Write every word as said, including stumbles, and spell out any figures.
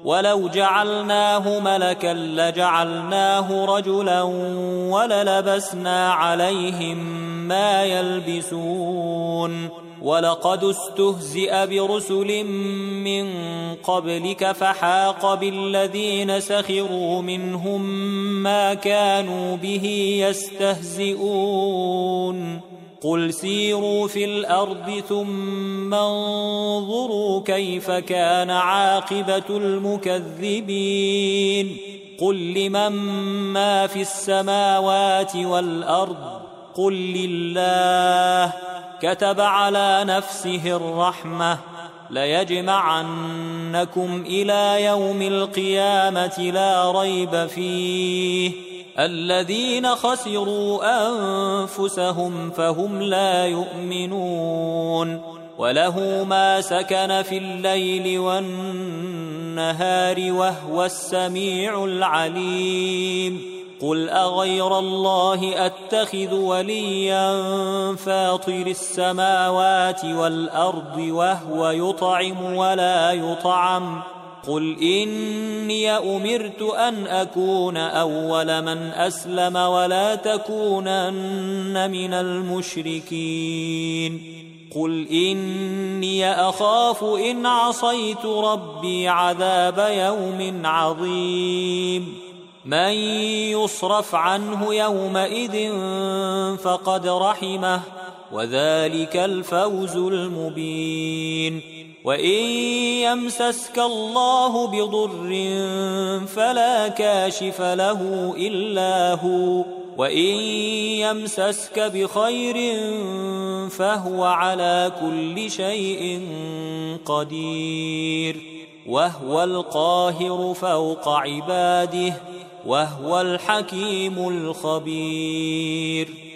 ولو جعلناه ملكا لجعلناه رجلا وللبسنا عليهم ما يلبسون ولقد استهزئ برسل من قبلك فحاق بالذين سخروا منهم ما كانوا به يستهزئون قل سيروا في الأرض ثم انظروا كيف كان عاقبة المكذبين قل لمن ما في السماوات والأرض قل لله كتب على نفسه الرحمة ليجمعنكم إلى يوم القيامة لا ريب فيه الذين خسروا أنفسهم فهم لا يؤمنون وله ما سكن في الليل والنهار وهو السميع العليم قل أغير الله أتخذ وليا فاطر السماوات والأرض وهو يطعم ولا يطعم قل إني أمرت أن أكون أول من أسلم ولا تكونن من المشركين قل إني أخاف إن عصيت ربي عذاب يوم عظيم من يصرف عنه يومئذ فقد رحمه وذلك الفوز المبين وإن يمسسك الله بضر فلا كاشف له إلا هو وإن يمسسك بخير فهو على كل شيء قدير وهو القاهر فوق عباده وهو الحكيم الخبير